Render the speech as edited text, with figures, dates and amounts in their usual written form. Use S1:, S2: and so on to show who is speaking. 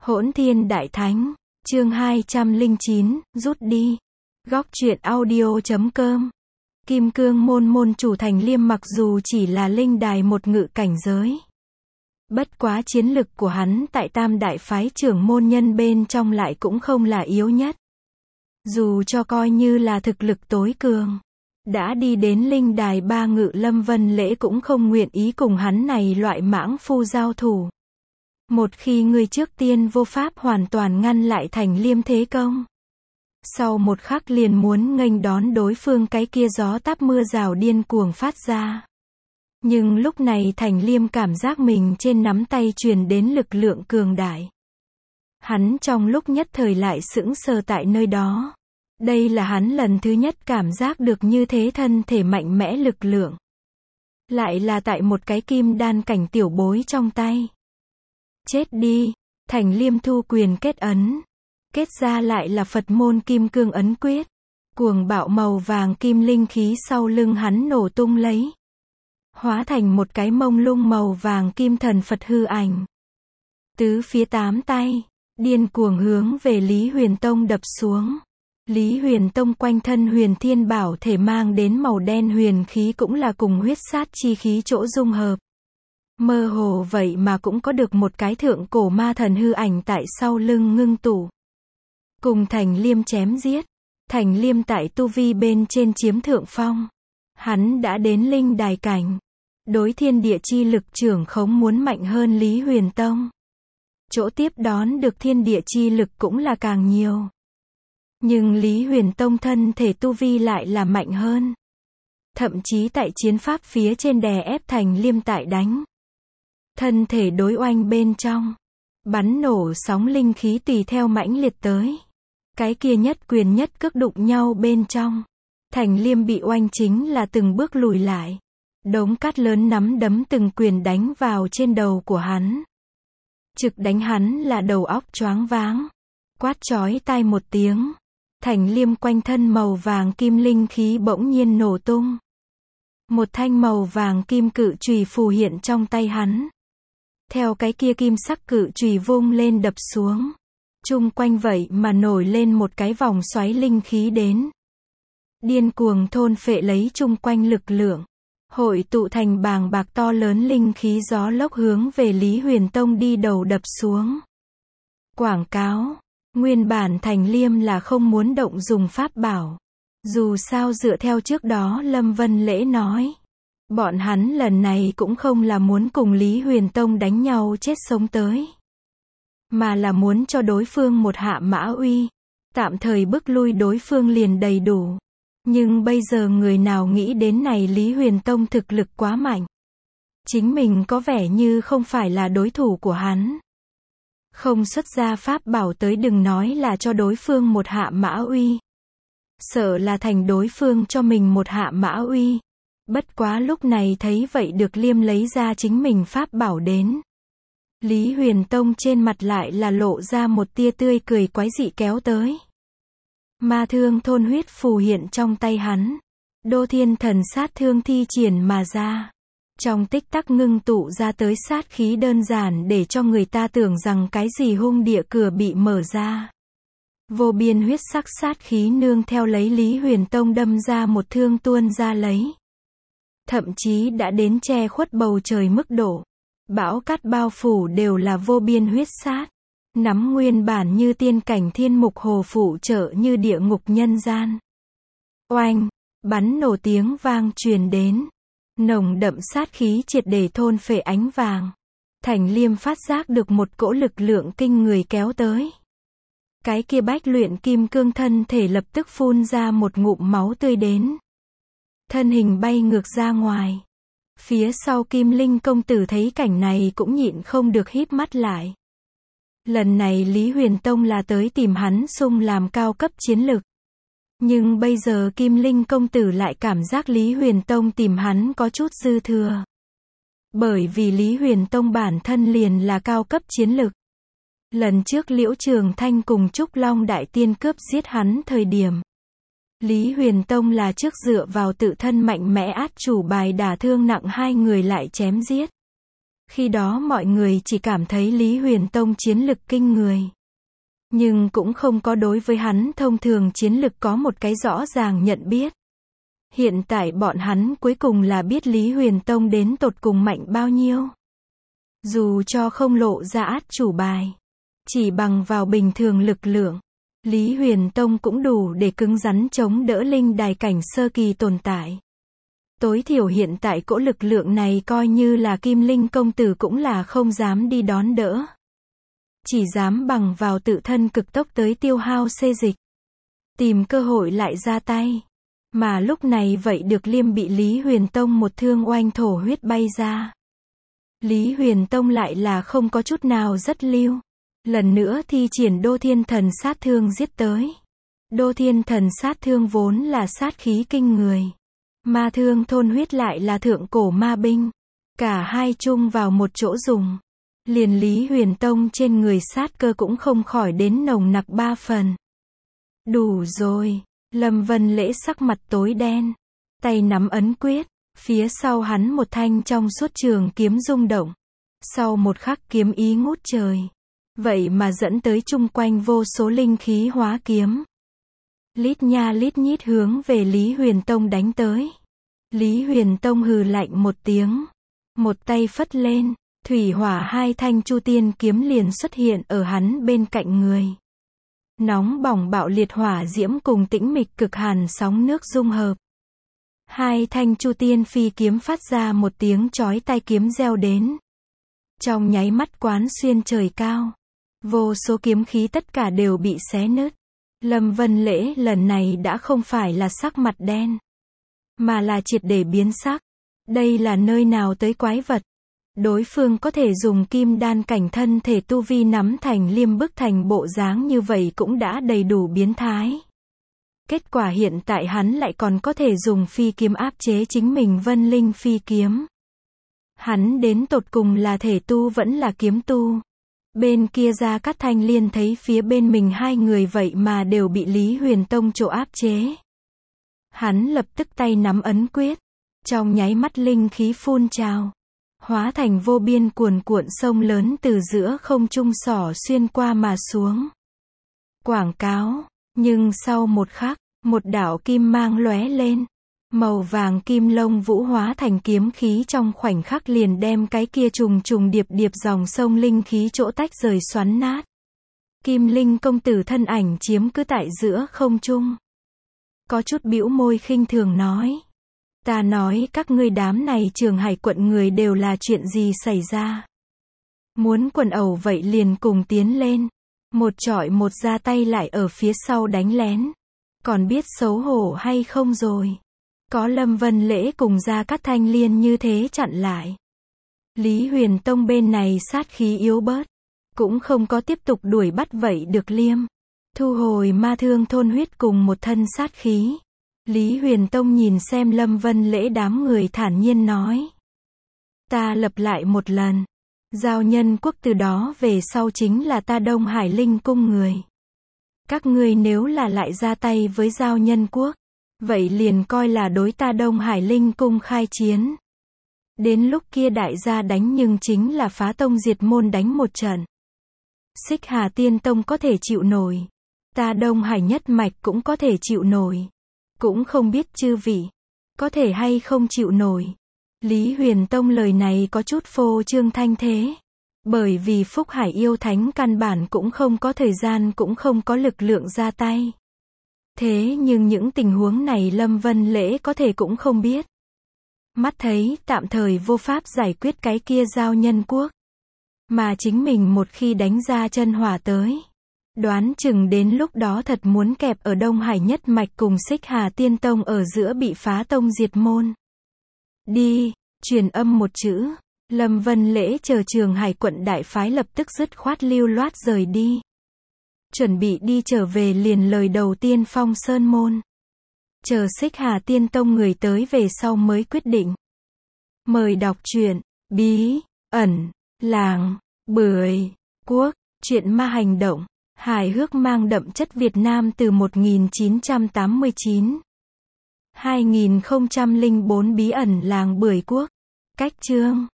S1: Hỗn Thiên Đại Thánh, chương 209, rút đi. Góc truyện audio.com. Kim Cương môn môn chủ Thành Liêm mặc dù chỉ là linh đài một ngự cảnh giới. Bất quá chiến lực của hắn tại tam đại phái trưởng môn nhân bên trong lại cũng không là yếu nhất. Dù cho coi như là thực lực tối cường, đã đi đến linh đài ba ngự Lâm Vân Lễ cũng không nguyện ý cùng hắn này loại mãng phu giao thủ. Một khi người trước tiên vô pháp hoàn toàn ngăn lại Thành Liêm thế công, sau một khắc liền muốn nghênh đón đối phương cái kia gió táp mưa rào điên cuồng phát ra. Nhưng lúc này Thành Liêm cảm giác mình trên nắm tay truyền đến lực lượng cường đại. Hắn trong lúc nhất thời lại sững sờ tại nơi đó. Đây là hắn lần thứ nhất cảm giác được như thế thân thể mạnh mẽ lực lượng. Lại là tại một cái kim đan cảnh tiểu bối trong tay. Chết đi, Thành Liêm thu quyền kết ấn. Kết ra lại là Phật môn kim cương ấn quyết. Cuồng bạo màu vàng kim linh khí sau lưng hắn nổ tung lấy. Hóa thành một cái mông lung màu vàng kim thần Phật hư ảnh. Tứ phía tám tay, điên cuồng hướng về Lý Huyền Tông đập xuống. Lý Huyền Tông quanh thân huyền thiên bảo thể mang đến màu đen huyền khí cũng là cùng huyết sát chi khí chỗ dung hợp. Mơ hồ vậy mà cũng có được một cái thượng cổ ma thần hư ảnh tại sau lưng ngưng tụ. Cùng Thành Liêm chém giết. Thành Liêm tại tu vi bên trên chiếm thượng phong. Hắn đã đến linh đài cảnh. Đối thiên địa chi lực trưởng khống muốn mạnh hơn Lý Huyền Tông. Chỗ tiếp đón được thiên địa chi lực cũng là càng nhiều. Nhưng Lý Huyền Tông thân thể tu vi lại là mạnh hơn. Thậm chí tại chiến pháp phía trên đè ép Thành Liêm tại đánh. Thân thể đối oanh bên trong. Bắn nổ sóng linh khí tùy theo mãnh liệt tới. Cái kia nhất quyền nhất cước đụng nhau bên trong. Thành Liêm bị oanh chính là từng bước lùi lại. Đống cát lớn nắm đấm từng quyền đánh vào trên đầu của hắn. Trực đánh hắn là đầu óc choáng váng. Quát chói tai một tiếng. Thành Liêm quanh thân màu vàng kim linh khí bỗng nhiên nổ tung. Một thanh màu vàng kim cự chùy phù hiện trong tay hắn. Theo cái kia kim sắc cự chùy vung lên đập xuống. Chung quanh vậy mà nổi lên một cái vòng xoáy linh khí đến. Điên cuồng thôn phệ lấy chung quanh lực lượng. Hội tụ thành bàng bạc to lớn linh khí gió lốc hướng về Lý Huyền Tông đi đầu đập xuống. Quảng cáo. Nguyên bản Thành Liêm là không muốn động dùng pháp bảo. Dù sao dựa theo trước đó Lâm Vân Lễ nói. Bọn hắn lần này cũng không là muốn cùng Lý Huyền Tông đánh nhau chết sống tới. Mà là muốn cho đối phương một hạ mã uy. Tạm thời bức lui đối phương liền đầy đủ. Nhưng bây giờ người nào nghĩ đến này Lý Huyền Tông thực lực quá mạnh. Chính mình có vẻ như không phải là đối thủ của hắn. Không xuất ra pháp bảo tới đừng nói là cho đối phương một hạ mã uy. Sợ là thành đối phương cho mình một hạ mã uy. Bất quá lúc này thấy vậy được Liêm lấy ra chính mình pháp bảo đến. Lý Huyền Tông trên mặt lại là lộ ra một tia tươi cười quái dị kéo tới. Ma thương thôn huyết phù hiện trong tay hắn. Đô thiên thần sát thương thi triển mà ra. Trong tích tắc ngưng tụ ra tới sát khí đơn giản để cho người ta tưởng rằng cái gì hung địa cửa bị mở ra. Vô biên huyết sắc sát khí nương theo lấy Lý Huyền Tông đâm ra một thương tuôn ra lấy. Thậm chí đã đến che khuất bầu trời mức độ. Bão cát bao phủ đều là vô biên huyết sát. Nắm nguyên bản như tiên cảnh thiên mục hồ phụ trợ như địa ngục nhân gian. Oanh, bắn nổ tiếng vang truyền đến. Nồng đậm sát khí triệt để thôn phệ ánh vàng. Thành Liêm phát giác được một cỗ lực lượng kinh người kéo tới. Cái kia bách luyện kim cương thân thể lập tức phun ra một ngụm máu tươi đến. Thân hình bay ngược ra ngoài. Phía sau Kim Linh công tử thấy cảnh này cũng nhịn không được híp mắt lại. Lần này Lý Huyền Tông là tới tìm hắn xung làm cao cấp chiến lực. Nhưng bây giờ Kim Linh công tử lại cảm giác Lý Huyền Tông tìm hắn có chút dư thừa. Bởi vì Lý Huyền Tông bản thân liền là cao cấp chiến lực. Lần trước Liễu Trường Thanh cùng Trúc Long Đại Tiên cướp giết hắn thời điểm. Lý Huyền Tông là trước dựa vào tự thân mạnh mẽ át chủ bài đả thương nặng hai người lại chém giết. Khi đó mọi người chỉ cảm thấy Lý Huyền Tông chiến lực kinh người. Nhưng cũng không có đối với hắn thông thường chiến lực có một cái rõ ràng nhận biết. Hiện tại bọn hắn cuối cùng là biết Lý Huyền Tông đến tột cùng mạnh bao nhiêu. Dù cho không lộ ra át chủ bài, chỉ bằng vào bình thường lực lượng, Lý Huyền Tông cũng đủ để cứng rắn chống đỡ linh đài cảnh sơ kỳ tồn tại. Tối thiểu hiện tại cỗ lực lượng này coi như là Kim Linh công tử cũng là không dám đi đón đỡ. Chỉ dám bằng vào tự thân cực tốc tới tiêu hao xê dịch. Tìm cơ hội lại ra tay. Mà lúc này vậy được Liêm bị Lý Huyền Tông một thương oanh thổ huyết bay ra. Lý Huyền Tông lại là không có chút nào rất lưu. Lần nữa thi triển Đô Thiên Thần sát thương giết tới. Đô Thiên Thần sát thương vốn là sát khí kinh người. Ma thương thôn huyết lại là thượng cổ ma binh. Cả hai chung vào một chỗ dùng. Liền Lý Huyền Tông trên người sát cơ cũng không khỏi đến nồng nặc 3 phần. Đủ rồi. Lâm Vân Lễ sắc mặt tối đen. Tay nắm ấn quyết. Phía sau hắn một thanh trong suốt trường kiếm rung động. Sau một khắc kiếm ý ngút trời. Vậy mà dẫn tới chung quanh vô số linh khí hóa kiếm. Lít nha lít nhít hướng về Lý Huyền Tông đánh tới. Lý Huyền Tông hừ lạnh một tiếng. Một tay phất lên. Thủy hỏa hai thanh chu tiên kiếm liền xuất hiện ở hắn bên cạnh người. Nóng bỏng bạo liệt hỏa diễm cùng tĩnh mịch cực hàn sóng nước dung hợp. Hai thanh chu tiên phi kiếm phát ra một tiếng chói tai kiếm reo đến. Trong nháy mắt quán xuyên trời cao. Vô số kiếm khí tất cả đều bị xé nứt. Lâm Vân Lễ lần này đã không phải là sắc mặt đen. Mà là triệt để biến sắc. Đây là nơi nào tới quái vật. Đối phương có thể dùng kim đan cảnh thân thể tu vi nắm thành Liêm bức thành bộ dáng như vậy cũng đã đầy đủ biến thái. Kết quả hiện tại hắn lại còn có thể dùng phi kiếm áp chế chính mình Vân Linh phi kiếm. Hắn đến tột cùng là thể tu vẫn là kiếm tu. Bên kia Gia Cát Thanh Liên thấy phía bên mình hai người vậy mà đều bị Lý Huyền Tông chỗ áp chế. Hắn lập tức tay nắm ấn quyết. Trong nháy mắt linh khí phun trào. Hóa thành vô biên cuồn cuộn sông lớn từ giữa không trung xỏ xuyên qua mà xuống. Quảng cáo. Nhưng sau một khắc, một đạo kim mang lóe lên. Màu vàng kim lông vũ hóa thành kiếm khí trong khoảnh khắc liền đem cái kia trùng trùng điệp điệp dòng sông linh khí chỗ tách rời xoắn nát. Kim Linh công tử thân ảnh chiếm cứ tại giữa không trung. Có chút bĩu môi khinh thường nói. Ta nói các ngươi đám này Trường Hải quận người đều là chuyện gì xảy ra. Muốn quần ẩu vậy liền cùng tiến lên. Một chọi một ra tay lại ở phía sau đánh lén. Còn biết xấu hổ hay không rồi. Có Lâm Vân Lễ cùng Gia Cát Thanh Liên như thế chặn lại. Lý Huyền Tông bên này sát khí yếu bớt. Cũng không có tiếp tục đuổi bắt vậy được Liêm. Thu hồi ma thương thôn huyết cùng một thân sát khí. Lý Huyền Tông nhìn xem Lâm Vân Lễ đám người thản nhiên nói. Ta lập lại một lần. Giao Nhân quốc từ đó về sau chính là ta Đông Hải Linh cung người. Các ngươi nếu là lại ra tay với Giao Nhân quốc, vậy liền coi là đối ta Đông Hải Linh cung khai chiến. Đến lúc kia đại gia đánh nhưng chính là phá tông diệt môn đánh một trận. Xích Hà Tiên Tông có thể chịu nổi. Ta Đông Hải nhất mạch cũng có thể chịu nổi. Cũng không biết chư vị có thể hay không chịu nổi. Lý Huyền Tông lời này có chút phô trương thanh thế. Bởi vì Phúc Hải yêu thánh căn bản cũng không có thời gian cũng không có lực lượng ra tay. Thế nhưng những tình huống này Lâm Vân Lễ có thể cũng không biết. Mắt thấy tạm thời vô pháp giải quyết cái kia Giao Nhân quốc. Mà chính mình một khi đánh ra chân hỏa tới. Đoán chừng đến lúc đó thật muốn kẹp ở Đông Hải nhất mạch cùng Xích Hà Tiên Tông ở giữa bị phá tông diệt môn. Đi, truyền âm một chữ. Lâm Vân Lễ chờ Trường Hải quận đại phái lập tức dứt khoát lưu loát rời đi. Chuẩn bị đi trở về liền lời đầu tiên Phong Sơn môn. Chờ Xích Hà Tiên Tông người tới về sau mới quyết định. Mời đọc truyện Bí ẩn làng Bưởi Quốc, truyện ma hành động, hài hước mang đậm chất Việt Nam từ 1989. 2004 Bí ẩn làng Bưởi Quốc. Cách chương